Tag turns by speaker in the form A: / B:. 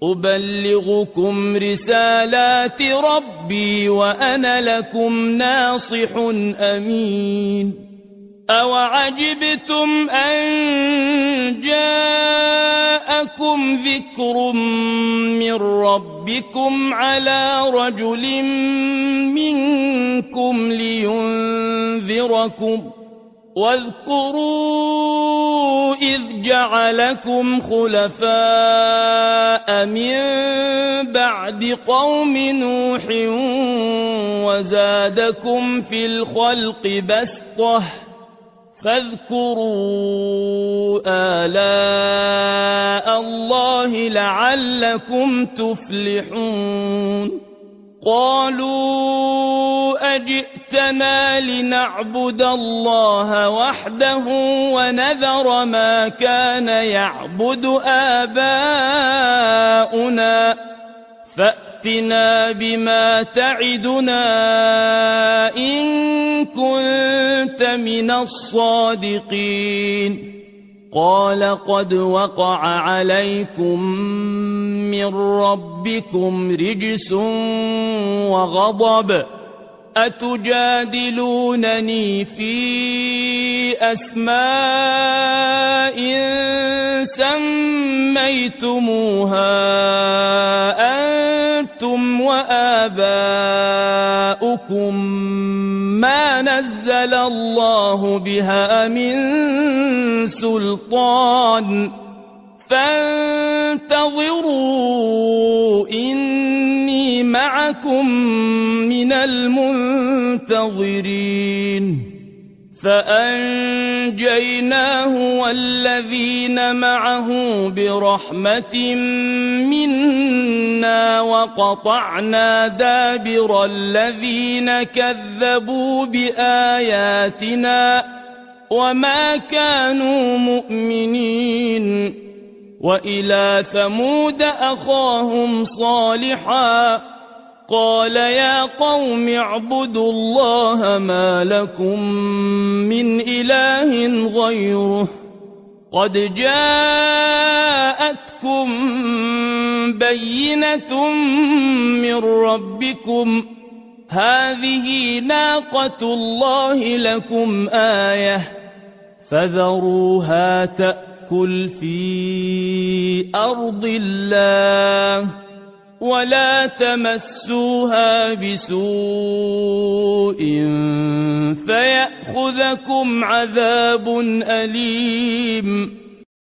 A: أبلغكم رسالات ربي وأنا لكم ناصح أمين أوعجبتم أن جاءكم ذكر من ربكم على رجل منكم لينذركم واذكروا إذ جعلكم خلفاء من بعد قوم نوح وزادكم في الخلق بسطة فاذكروا آلاء الله لعلكم تفلحون قالوا أجئتنا لنعبد الله وحده ونذر ما كان يعبد آباؤنا فأتنا بما تعدنا إن كنت من الصادقين قال قد وقع عليكم من ربكم رجس وغضب أتجادلونني في أسماء سميتموها أنتم وآباؤكم ما نزل الله بها من سلطان فانتظروا إني معكم من المنتظرين فأنجيناه والذين معه برحمة منا وقطعنا دابر الذين كذبوا بآياتنا وما كانوا مؤمنين وإلى ثمود أخاهم صالحا قال يا قوم اعبدوا الله ما لكم من إله غيره قد جاءتكم بينة من ربكم هذه ناقة الله لكم آية فذروها تأكل في أرض الله ولا تمسوها بسوء فيأخذكم عذاب أليم